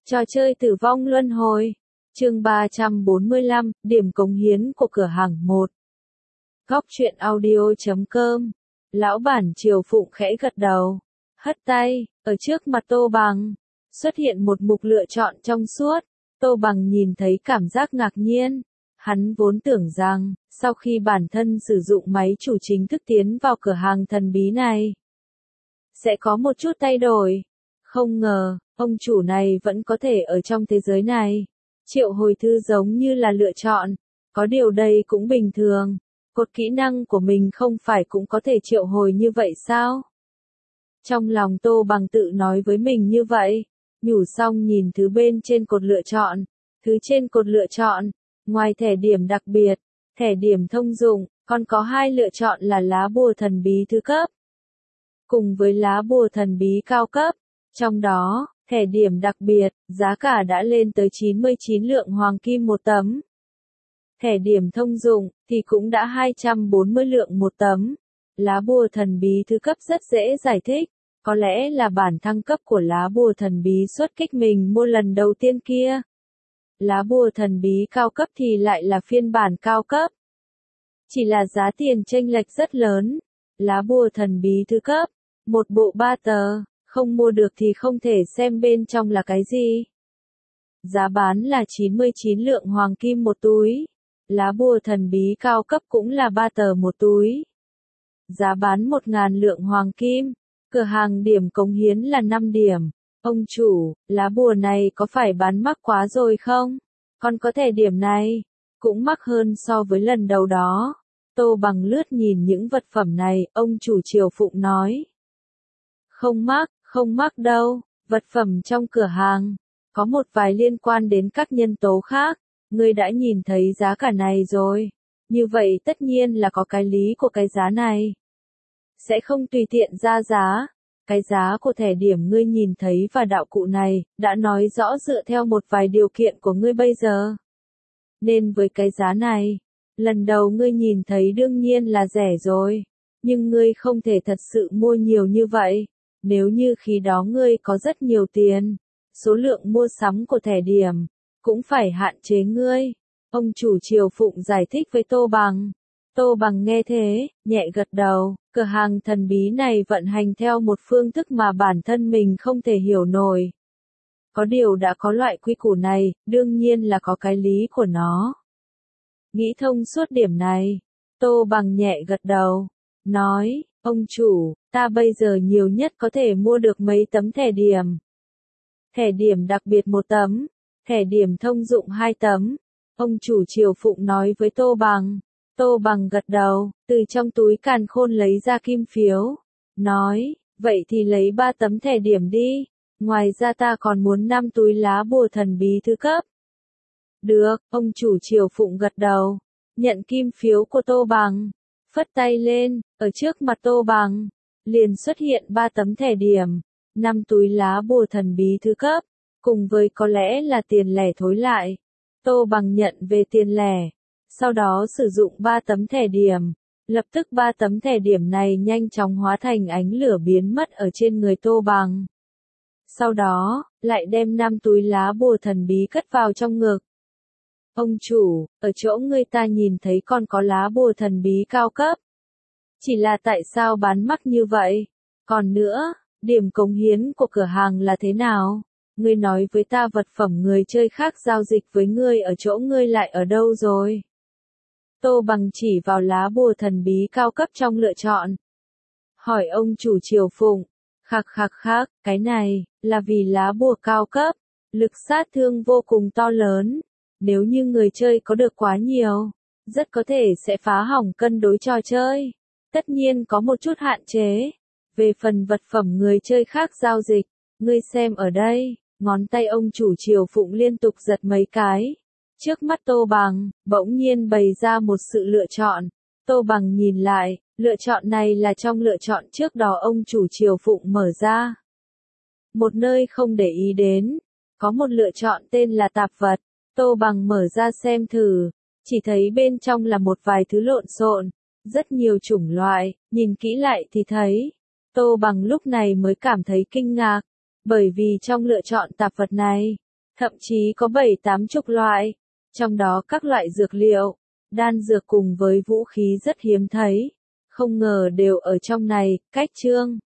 Trò chơi tử vong luân hồi. Chương 345, điểm cống hiến của cửa hàng 1. Góc truyện audio.com. Lão bản Triều Phụng khẽ gật đầu, hất tay, ở trước mặt Tô Bằng xuất hiện một mục lựa chọn trong suốt. Tô Bằng nhìn thấy cảm giác ngạc nhiên. Hắn vốn tưởng rằng, sau khi bản thân sử dụng máy chủ chính thức tiến vào cửa hàng thần bí này, sẽ có một chút thay đổi. Không ngờ, ông chủ này vẫn có thể ở trong thế giới này. Triệu hồi thư giống như là lựa chọn. Có điều đây cũng bình thường. Cột kỹ năng của mình không phải cũng có thể triệu hồi như vậy sao? Trong lòng Tô Bằng tự nói với mình như vậy. Nhủ xong nhìn thứ bên trên cột lựa chọn. Thứ trên cột lựa chọn, ngoài thẻ điểm đặc biệt, thẻ điểm thông dụng, còn có hai lựa chọn là lá bùa thần bí thứ cấp, cùng với lá bùa thần bí cao cấp. Trong đó, thẻ điểm đặc biệt, giá cả đã lên tới 99 lượng hoàng kim một tấm. Thẻ điểm thông dụng, thì cũng đã 240 lượng một tấm. Lá bùa thần bí thứ cấp rất dễ giải thích. Có lẽ là bản thăng cấp của lá bùa thần bí xuất kích mình mua lần đầu tiên kia. Lá bùa thần bí cao cấp thì lại là phiên bản cao cấp. Chỉ là giá tiền chênh lệch rất lớn. Lá bùa thần bí thứ cấp, một bộ 3 tờ, không mua được thì không thể xem bên trong là cái gì. Giá bán là 99 lượng hoàng kim một túi. Lá bùa thần bí cao cấp cũng là 3 tờ một túi. Giá bán 1.000 lượng hoàng kim. Cửa hàng điểm cống hiến là 5 điểm. Ông chủ, lá bùa này có phải bán mắc quá rồi không? Còn có thể điểm này, cũng mắc hơn so với lần đầu đó. Tô Bằng lướt nhìn những vật phẩm này, ông chủ Triều Phụng nói. Không mắc đâu, vật phẩm trong cửa hàng, có một vài liên quan đến các nhân tố khác, ngươi đã nhìn thấy giá cả này rồi. Như vậy tất nhiên là có cái lý của cái giá này. Sẽ không tùy tiện ra giá. Cái giá của thẻ điểm ngươi nhìn thấy và đạo cụ này, đã nói rõ dựa theo một vài điều kiện của ngươi bây giờ. Nên với cái giá này, lần đầu ngươi nhìn thấy đương nhiên là rẻ rồi. Nhưng ngươi không thể thật sự mua nhiều như vậy. Nếu như khi đó ngươi có rất nhiều tiền, số lượng mua sắm của thẻ điểm, cũng phải hạn chế ngươi. Ông chủ Triều Phụng giải thích với Tô Bằng. Tô Bằng nghe thế, nhẹ gật đầu, cửa hàng thần bí này vận hành theo một phương thức mà bản thân mình không thể hiểu nổi. Có điều đã có loại quy củ này, đương nhiên là có cái lý của nó. Nghĩ thông suốt điểm này, Tô Bằng nhẹ gật đầu, nói, ông chủ, ta bây giờ nhiều nhất có thể mua được mấy tấm thẻ điểm. Thẻ điểm đặc biệt 1 tấm, thẻ điểm thông dụng 2 tấm. Ông chủ Triều Phụng nói với Tô Bằng. Tô Bằng gật đầu, từ trong túi càn khôn lấy ra kim phiếu. Nói, vậy thì lấy 3 tấm thẻ điểm đi. Ngoài ra ta còn muốn 5 túi lá bùa thần bí thứ cấp. Được, ông chủ Triều Phụng gật đầu. Nhận kim phiếu của Tô Bằng. Phất tay lên, ở trước mặt Tô Bằng. Liền xuất hiện 3 tấm thẻ điểm. 5 túi lá bùa thần bí thứ cấp. Cùng với có lẽ là tiền lẻ thối lại. Tô Bằng nhận về tiền lẻ. Sau đó sử dụng 3 tấm thẻ điểm. Lập tức 3 tấm thẻ điểm này nhanh chóng hóa thành ánh lửa biến mất ở trên người Tô Bằng. Sau đó, lại đem 5 túi lá bùa thần bí cất vào trong ngực. Ông chủ, ở chỗ người ta nhìn thấy còn có lá bùa thần bí cao cấp. Chỉ là tại sao bán mắc như vậy? Còn nữa, điểm cống hiến của cửa hàng là thế nào? Ngươi nói với ta vật phẩm người chơi khác giao dịch với ngươi ở chỗ ngươi lại ở đâu rồi? Tô Bằng chỉ vào lá bùa thần bí cao cấp trong lựa chọn. Hỏi ông chủ Triều Phụng. Khắc, cái này, là vì lá bùa cao cấp, lực sát thương vô cùng to lớn. Nếu như người chơi có được quá nhiều, rất có thể sẽ phá hỏng cân đối trò chơi. Tất nhiên có một chút hạn chế. Về phần vật phẩm người chơi khác giao dịch, ngươi xem ở đây, ngón tay ông chủ Triều Phụng liên tục giật mấy cái. Trước mắt Tô Bằng, bỗng nhiên bày ra một sự lựa chọn. Tô Bằng nhìn lại, lựa chọn này là trong lựa chọn trước đó ông chủ Triều Phụng mở ra. Một nơi không để ý đến, có một lựa chọn tên là tạp vật. Tô Bằng mở ra xem thử, chỉ thấy bên trong là một vài thứ lộn xộn, rất nhiều chủng loại, nhìn kỹ lại thì thấy. Tô Bằng lúc này mới cảm thấy kinh ngạc, bởi vì trong lựa chọn tạp vật này, thậm chí có 7-80 loại, trong đó các loại dược liệu, đan dược cùng với vũ khí rất hiếm thấy, không ngờ đều ở trong này. Cách chương